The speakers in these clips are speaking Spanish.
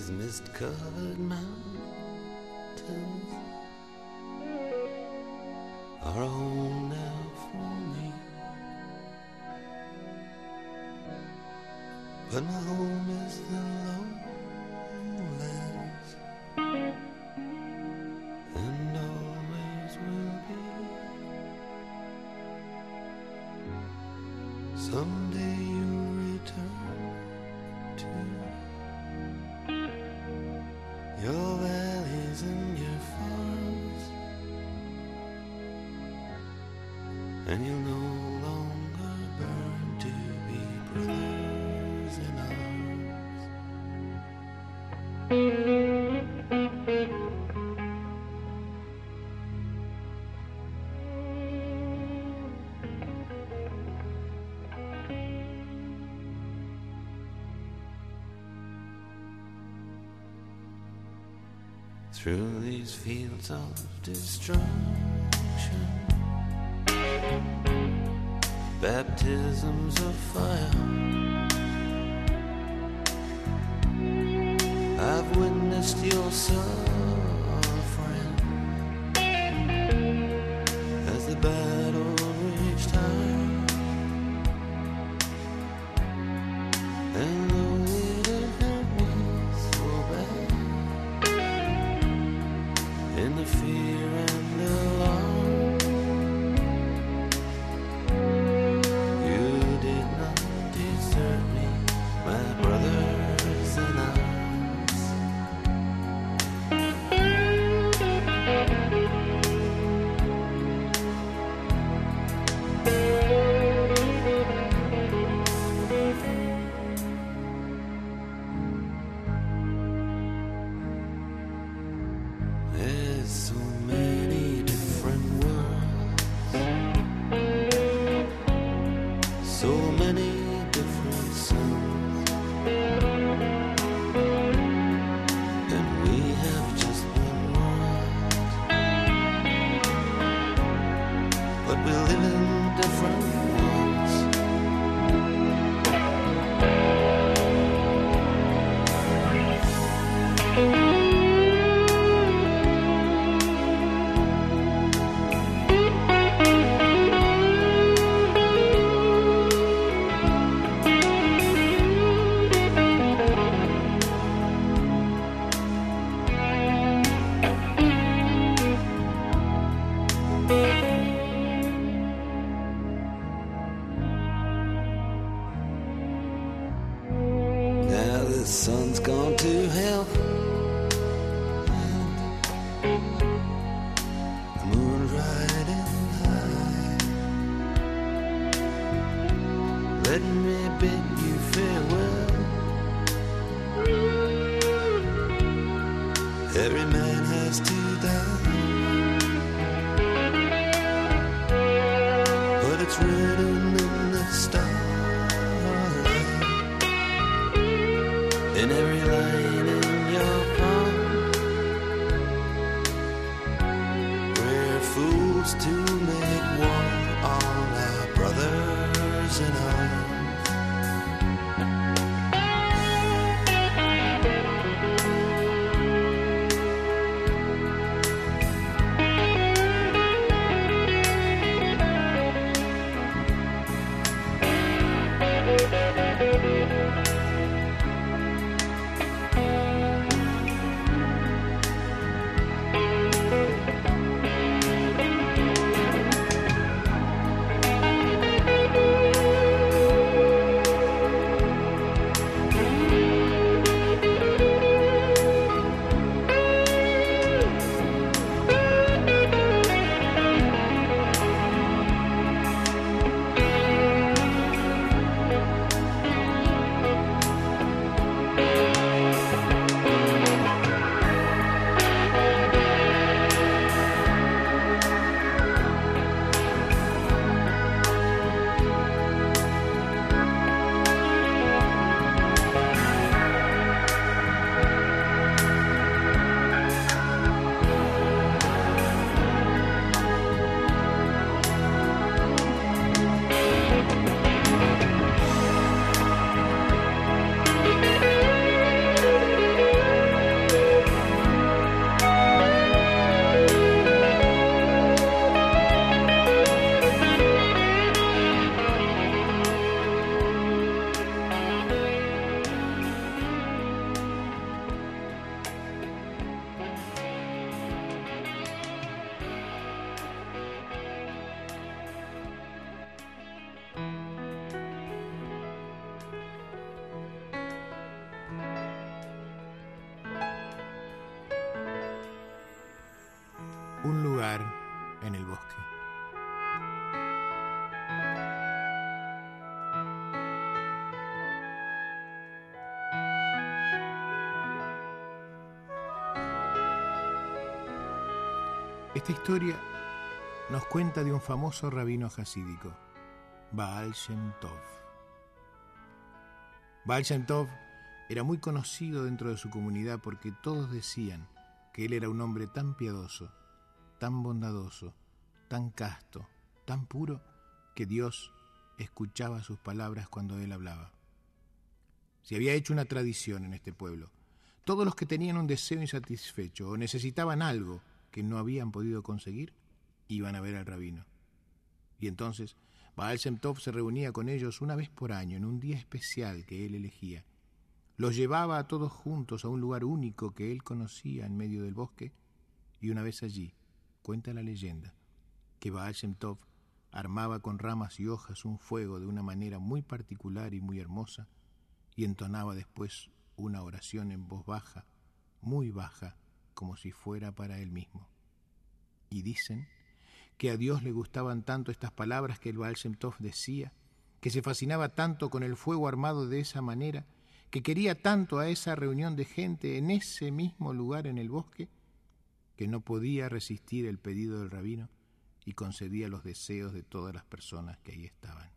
these mist-covered mountains are a home now for me. But my home is the lowlands, and always will be. Someday you'll return to your valleys and your farms, and you'll no longer burn to be brothers in arms. Through these fields of destruction, baptisms of fire, I've witnessed your suffering as the battle raged high. And though it had hurt me so bad, in the fear and alarm, you did not desert me, my brothers in arms. There's so many different worlds, so many different suns, and we have just one world, but we live in different ones. Now the sun's gone to hell, the moon's riding high. Let me bid you farewell. Every man has to die, but it's written in the starlight, in every line in your palm. We're fools to make war on our brothers in arms. en el bosque. Esta historia nos cuenta de un famoso rabino jasídico, Baal Shem Tov. Baal Shem Tov era muy conocido dentro de su comunidad porque todos decían que él era un hombre tan piadoso, tan bondadoso, tan casto, tan puro, que Dios escuchaba sus palabras cuando él hablaba. Se había hecho una tradición en este pueblo. Todos los que tenían un deseo insatisfecho o necesitaban algo que no habían podido conseguir, iban a ver al rabino. Y entonces Baal Shem Tov se reunía con ellos una vez por año en un día especial que él elegía. Los llevaba a todos juntos a un lugar único que él conocía en medio del bosque, y una vez allí, cuenta la leyenda, que Baal Shem Tov armaba con ramas y hojas un fuego de una manera muy particular y muy hermosa, y entonaba después una oración en voz baja, muy baja, como si fuera para él mismo. Y dicen que a Dios le gustaban tanto estas palabras que el Baal Shem Tov decía, que se fascinaba tanto con el fuego armado de esa manera, que quería tanto a esa reunión de gente en ese mismo lugar en el bosque, que no podía resistir el pedido del rabino y concedía los deseos de todas las personas que ahí estaban.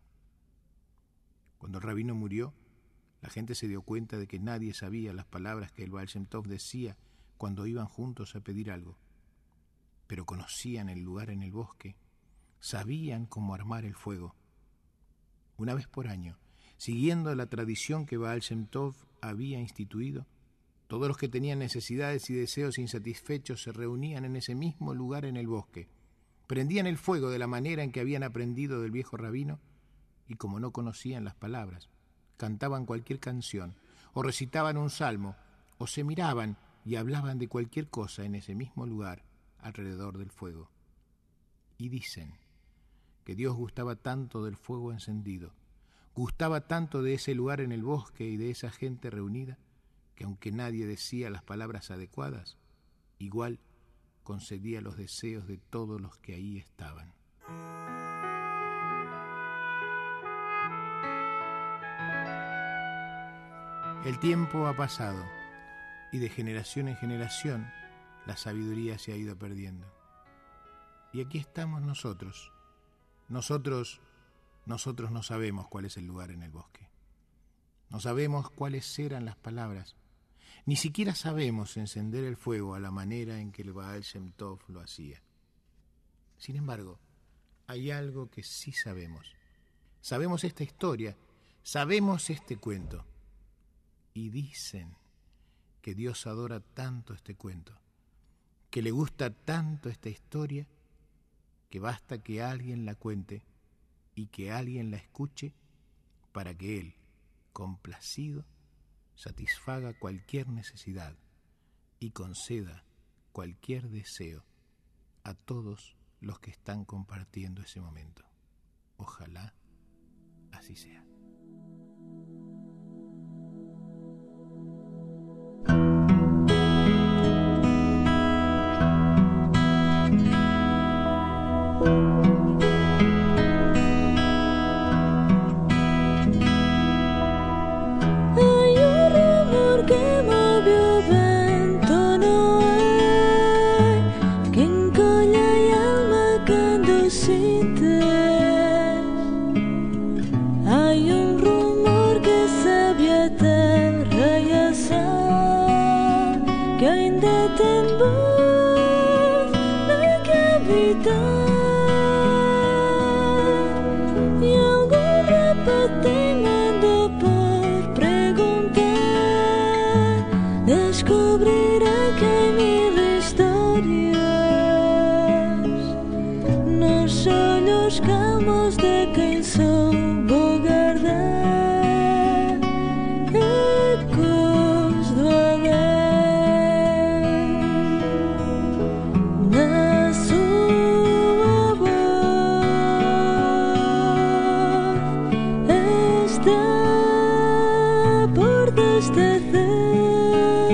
Cuando el rabino murió, la gente se dio cuenta de que nadie sabía las palabras que el Baal Shem Tov decía cuando iban juntos a pedir algo, pero conocían el lugar en el bosque, sabían cómo armar el fuego. Una vez por año, siguiendo la tradición que Baal Shem Tov había instituido, todos los que tenían necesidades y deseos insatisfechos se reunían en ese mismo lugar en el bosque, prendían el fuego de la manera en que habían aprendido del viejo rabino y, como no conocían las palabras, cantaban cualquier canción o recitaban un salmo o se miraban y hablaban de cualquier cosa en ese mismo lugar alrededor del fuego. Y dicen que Dios gustaba tanto del fuego encendido, gustaba tanto de ese lugar en el bosque y de esa gente reunida, que aunque nadie decía las palabras adecuadas, igual concedía los deseos de todos los que ahí estaban. El tiempo ha pasado y de generación en generación la sabiduría se ha ido perdiendo. Y aquí estamos nosotros. Nosotros no sabemos cuál es el lugar en el bosque. No sabemos cuáles eran las palabras. Ni siquiera sabemos encender el fuego a la manera en que el Baal Shem Tov lo hacía. Sin embargo, hay algo que sí sabemos. Sabemos esta historia, sabemos este cuento. Y dicen que Dios adora tanto este cuento, que le gusta tanto esta historia, que basta que alguien la cuente y que alguien la escuche para que Él, complacido, satisfaga cualquier necesidad y conceda cualquier deseo a todos los que están compartiendo ese momento. Ojalá así sea.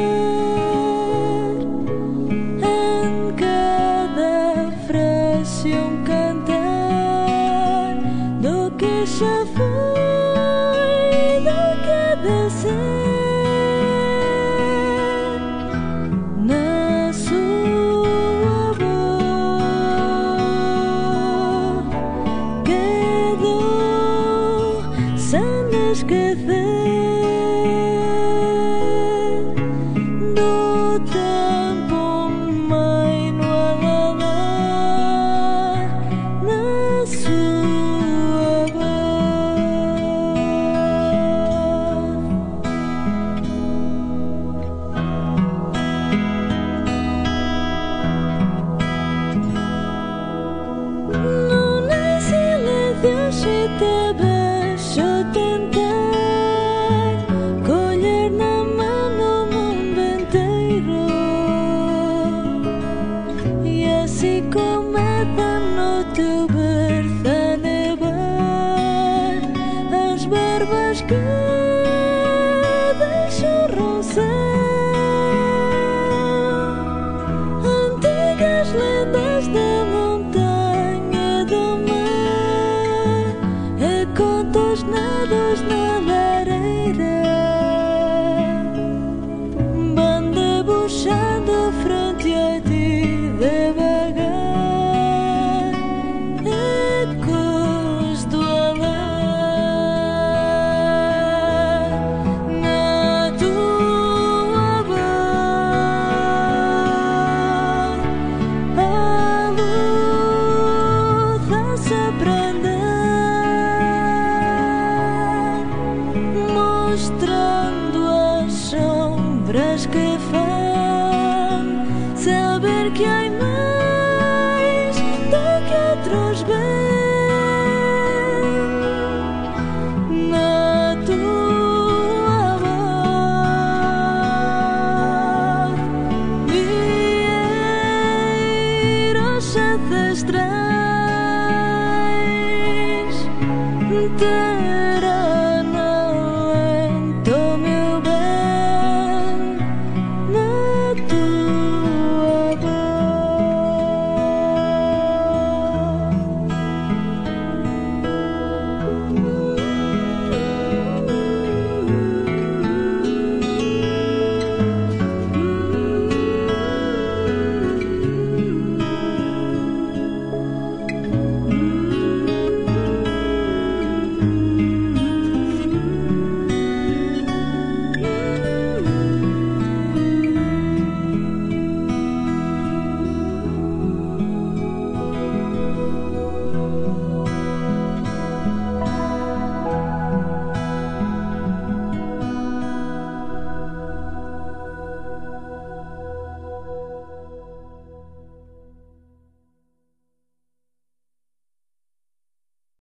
En cada frase já foi do que de ser na sua voz quedou sem esquecer do tempo meio no alalá na sua voz. Não há silêncio se te deixo tentar colher na mão o mundo inteiro e assim começa no teu berço a nevar as barbas que deixaram antigas lendas da montanha e do mar e contos nados na lareira vão debochando frente a ti devagar, ecos do além na tua voz a luz a-se abrandar, mostrando as sombras que faz saber que há mais do que outros veem na tua voz. Vieiros ancestrais